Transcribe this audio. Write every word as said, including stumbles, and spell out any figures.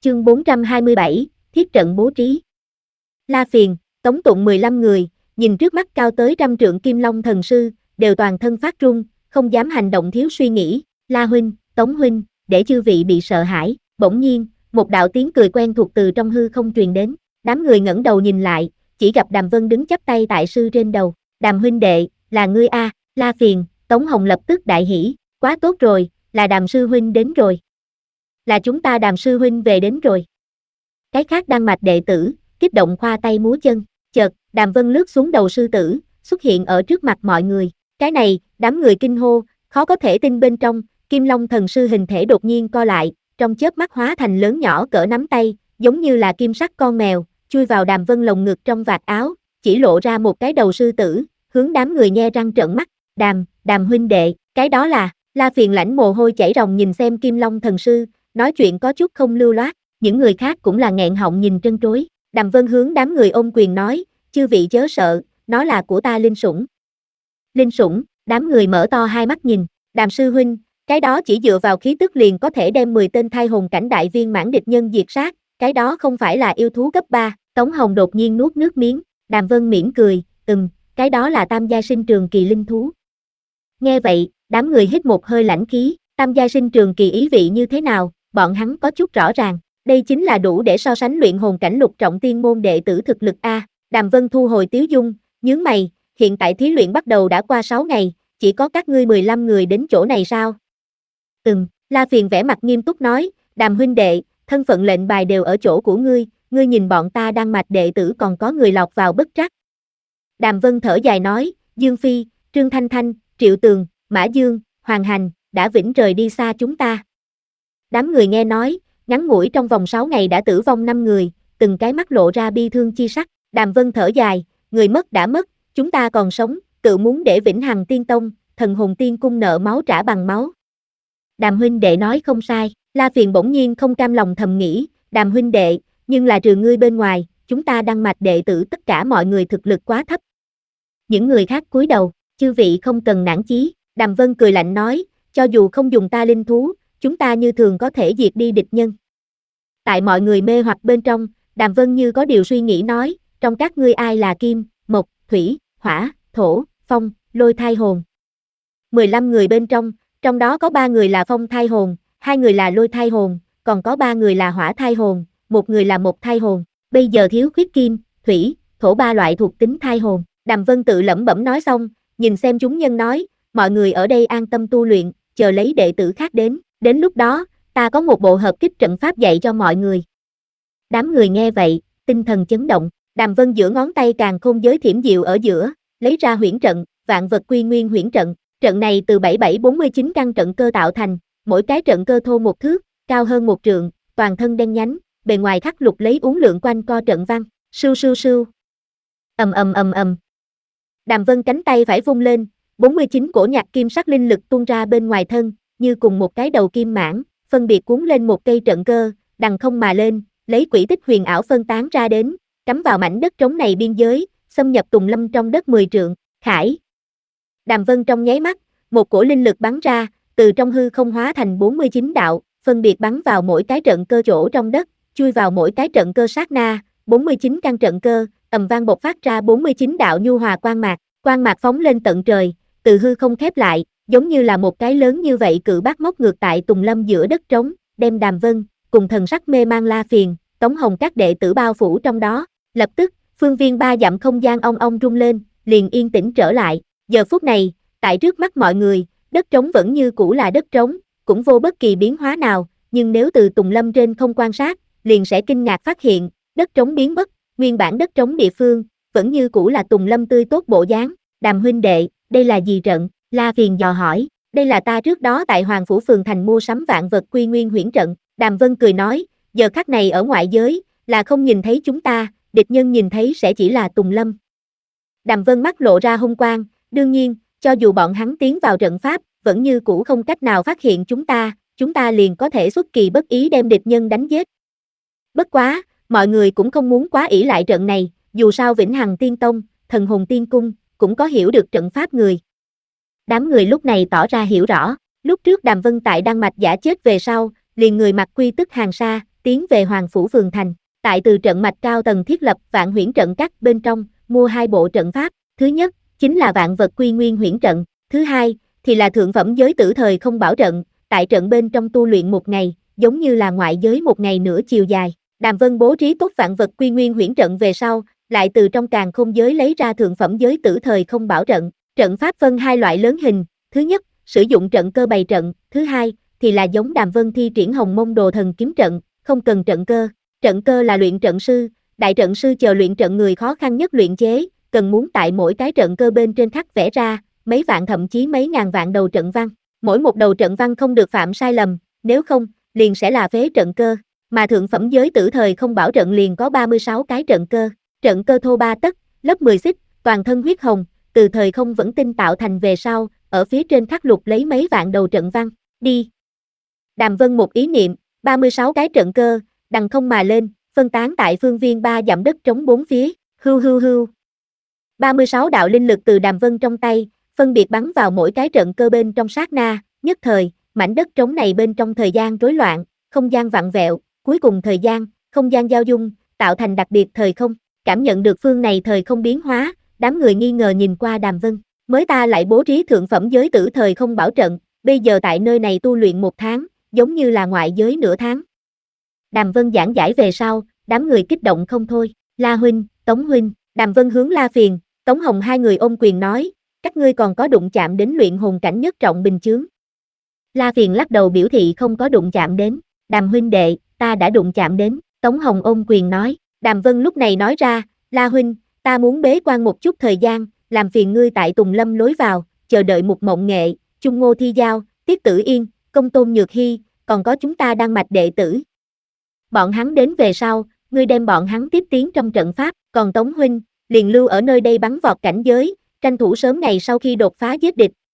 Chương bốn trăm hai mươi bảy, thiết trận bố trí. La Phiền, Tống Tụng mười lăm người, nhìn trước mắt cao tới trăm trượng Kim Long thần sư, đều toàn thân phát run, không dám hành động thiếu suy nghĩ. La huynh, Tống huynh, để chư vị bị sợ hãi. Bỗng nhiên, một đạo tiếng cười quen thuộc từ trong hư không truyền đến. Đám người ngẩng đầu nhìn lại, chỉ gặp Đàm Vân đứng chắp tay tại sư trên đầu. Đàm huynh đệ, là ngươi a? La Phiền, Tống Hồng lập tức đại hỉ, quá tốt rồi, là Đàm sư huynh đến rồi. Là chúng ta Đàm sư huynh về đến rồi. Cái khác đan mạch đệ tử, kích động khoa tay múa chân, chợt, Đàm Vân lướt xuống đầu sư tử, xuất hiện ở trước mặt mọi người. Cái này, đám người kinh hô, khó có thể tin bên trong, Kim Long thần sư hình thể đột nhiên co lại, trong chớp mắt hóa thành lớn nhỏ cỡ nắm tay, giống như là kim sắc con mèo, chui vào Đàm Vân lồng ngực trong vạt áo, chỉ lộ ra một cái đầu sư tử, hướng đám người nhe răng trợn mắt. Đàm, Đàm huynh đệ, cái đó là, La Phiền lãnh mồ hôi chảy ròng nhìn xem Kim Long thần sư, nói chuyện có chút không lưu loát, những người khác cũng là nghẹn họng nhìn trân trối. Đàm Vân hướng đám người ôm quyền nói, chư vị chớ sợ, nó là của ta linh sủng. Linh sủng, đám người mở to hai mắt nhìn, Đàm sư huynh, cái đó chỉ dựa vào khí tức liền có thể đem mười tên thai hồn cảnh đại viên mãn địch nhân diệt sát, cái đó không phải là yêu thú cấp ba. Tống Hồng đột nhiên nuốt nước miếng, Đàm Vân mỉm cười, ừm, cái đó là tam giai sinh trường kỳ linh thú. Nghe vậy, đám người hít một hơi lãnh khí, tam giai sinh trường kỳ ý vị như thế nào, bọn hắn có chút rõ ràng, đây chính là đủ để so sánh luyện hồn cảnh lục trọng tiên môn đệ tử thực lực a. Đàm Vân thu hồi tiếu dung, nhướng mày, hiện tại thí luyện bắt đầu đã qua sáu ngày, chỉ có các ngươi mười lăm người đến chỗ này sao? Ừm, La Phiền vẻ mặt nghiêm túc nói, Đàm huynh đệ, thân phận lệnh bài đều ở chỗ của ngươi, ngươi nhìn bọn ta đang mạch đệ tử còn có người lọt vào bất trắc. Đàm Vân thở dài nói, Dương Phi, Trương Thanh Thanh, Triệu Tường, Mã Dương, Hoàng Hành, đã vĩnh rời đi xa chúng ta. Đám người nghe nói, ngắn ngủi trong vòng sáu ngày đã tử vong năm người, từng cái mắt lộ ra bi thương chi sắc. Đàm Vân thở dài, người mất đã mất, chúng ta còn sống, tự muốn để vĩnh hằng tiên tông, thần hồn tiên cung nợ máu trả bằng máu. Đàm huynh đệ nói không sai, La Phiền bỗng nhiên không cam lòng thầm nghĩ, Đàm huynh đệ, nhưng là trừ ngươi bên ngoài, chúng ta đăng mạch đệ tử tất cả mọi người thực lực quá thấp. Những người khác cúi đầu, chư vị không cần nản chí, Đàm Vân cười lạnh nói, cho dù không dùng ta linh thú, chúng ta như thường có thể diệt đi địch nhân. Tại mọi người mê hoặc bên trong, Đàm Vân như có điều suy nghĩ nói, trong các ngươi ai là kim, mộc, thủy, hỏa, thổ, phong, lôi thai hồn. mười lăm người bên trong, trong đó có ba người là phong thai hồn, hai người là lôi thai hồn, còn có ba người là hỏa thai hồn, một người là mộc thai hồn. Bây giờ thiếu khuyết kim, thủy, thổ ba loại thuộc tính thai hồn. Đàm Vân tự lẩm bẩm nói xong, nhìn xem chúng nhân nói, mọi người ở đây an tâm tu luyện, chờ lấy đệ tử khác đến, đến lúc đó, ta có một bộ hợp kích trận pháp dạy cho mọi người. Đám người nghe vậy, tinh thần chấn động, Đàm Vân giữa ngón tay càn khôn giới thiểm diệu ở giữa, lấy ra huyễn trận, vạn vật quy nguyên huyễn trận, trận này từ bảy bảy bốn mươi chín căn trận cơ tạo thành, mỗi cái trận cơ thô một thước, cao hơn một trượng, toàn thân đen nhánh, bề ngoài khắc lục lấy uốn lượn quanh co trận văn, sưu sưu sưu. Ầm ầm ầm ầm. Đàm Vân cánh tay phải vung lên, bốn mươi chín cổ nhạc kim sắc linh lực tuôn ra bên ngoài thân, như cùng một cái đầu kim mãng, phân biệt cuốn lên một cây trận cơ, đằng không mà lên, lấy quỹ tích huyền ảo phân tán ra đến, cắm vào mảnh đất trống này biên giới, xâm nhập tùng lâm trong đất mười trượng, khải. Đàm Vân trong nháy mắt, một cổ linh lực bắn ra, từ trong hư không hóa thành bốn mươi chín đạo, phân biệt bắn vào mỗi cái trận cơ chỗ trong đất, chui vào mỗi cái trận cơ sát na, bốn mươi chín căn trận cơ, ầm vang bộc phát ra bốn mươi chín đạo nhu hòa quang mạc, quang mạc phóng lên tận trời, từ hư không khép lại, giống như là một cái lớn như vậy cự bác móc ngược tại tùng lâm giữa đất trống, đem Đàm Vân cùng thần sắc mê mang La Phiền, Tống Hồng các đệ tử bao phủ trong đó. Lập tức, phương viên ba dặm không gian ong ong rung lên, liền yên tĩnh trở lại. Giờ phút này, tại trước mắt mọi người, đất trống vẫn như cũ là đất trống, cũng vô bất kỳ biến hóa nào, nhưng nếu từ tùng lâm trên không quan sát, liền sẽ kinh ngạc phát hiện, đất trống biến mất, nguyên bản đất trống địa phương, vẫn như cũ là tùng lâm tươi tốt bộ dáng. Đàm huynh đệ, đây là gì trận? La Phiền dò hỏi, đây là ta trước đó tại Hoàng Phủ Phường Thành mua sắm vạn vật quy nguyên huyễn trận. Đàm Vân cười nói, giờ khắc này ở ngoại giới, là không nhìn thấy chúng ta, địch nhân nhìn thấy sẽ chỉ là tùng lâm. Đàm Vân mắt lộ ra hung quang, đương nhiên, cho dù bọn hắn tiến vào trận pháp, vẫn như cũ không cách nào phát hiện chúng ta, chúng ta liền có thể xuất kỳ bất ý đem địch nhân đánh giết. Bất quá, mọi người cũng không muốn quá ỷ lại trận này, dù sao Vĩnh Hằng Tiên Tông, Thần Hồn Tiên Cung, cũng có hiểu được trận pháp người. Đám người lúc này tỏ ra hiểu rõ, lúc trước Đàm Vân tại Đan Mạch giả chết về sau, liền người mặc quy tức hàng sa, tiến về Hoàng Phủ Phường Thành. Tại từ trận mạch cao tầng thiết lập Vạn Huyễn trận các bên trong, mua hai bộ trận pháp. Thứ nhất, chính là Vạn Vật Quy Nguyên Huyễn trận. Thứ hai, thì là thượng phẩm giới tử thời không bảo trận, tại trận bên trong tu luyện một ngày, giống như là ngoại giới một ngày nửa chiều dài. Đàm Vân bố trí tốt Vạn Vật Quy Nguyên Huyễn trận về sau, lại từ trong càn khôn giới lấy ra thượng phẩm giới tử thời không bảo trận. Trận pháp phân hai loại lớn hình, thứ nhất, sử dụng trận cơ bày trận, thứ hai, thì là giống Đàm Vân thi triển Hồng Mông Đồ Thần kiếm trận, không cần trận cơ. Trận cơ là luyện trận sư, đại trận sư chờ luyện trận người khó khăn nhất luyện chế, cần muốn tại mỗi cái trận cơ bên trên khắc vẽ ra, mấy vạn thậm chí mấy ngàn vạn đầu trận văn. Mỗi một đầu trận văn không được phạm sai lầm, nếu không, liền sẽ là phế trận cơ. Mà thượng phẩm giới tử thời không bảo trận liền có ba mươi sáu cái trận cơ. Trận cơ thô ba tấc, lớp mười xích, toàn thân huyết hồng, từ thời không vẫn tinh tạo thành về sau, ở phía trên khắc lục lấy mấy vạn đầu trận văn. Đi. Đàm Vân một ý niệm, ba mươi sáu cái trận cơ, đằng không mà lên, phân tán tại phương viên ba dặm đất trống bốn phía, hưu hưu hưu. ba mươi sáu đạo linh lực từ Đàm Vân trong tay, phân biệt bắn vào mỗi cái trận cơ bên trong sát na, nhất thời, mảnh đất trống này bên trong thời gian rối loạn, không gian vặn vẹo, cuối cùng thời gian, không gian giao dung, tạo thành đặc biệt thời không. Cảm nhận được phương này thời không biến hóa, đám người nghi ngờ nhìn qua Đàm Vân, mới ta lại bố trí thượng phẩm giới tử thời không bảo trận, bây giờ tại nơi này tu luyện một tháng, giống như là ngoại giới nửa tháng. Đàm Vân giảng giải về sau, đám người kích động không thôi. La huynh, Tống huynh, Đàm Vân hướng La Phiền, Tống Hồng hai người ôm quyền nói, các ngươi còn có đụng chạm đến luyện hồn cảnh nhất trọng bình chướng. La Phiền lắc đầu biểu thị không có đụng chạm đến. Đàm huynh đệ, ta đã đụng chạm đến. Tống Hồng ôm quyền nói. Đàm Vân lúc này nói ra, La huynh, ta muốn bế quan một chút thời gian, làm phiền ngươi tại Tùng Lâm lối vào, chờ đợi Mục Mộng Nghệ, Chung Ngô Thi Giao, Tiết Tử Yên, Công Tôn Nhược Hy, còn có chúng ta đăng mạch đệ tử. Bọn hắn đến về sau, ngươi đem bọn hắn tiếp tiến trong trận pháp, còn Tống huynh, liền lưu ở nơi đây bắn vọt cảnh giới, tranh thủ sớm ngày sau khi đột phá giết địch,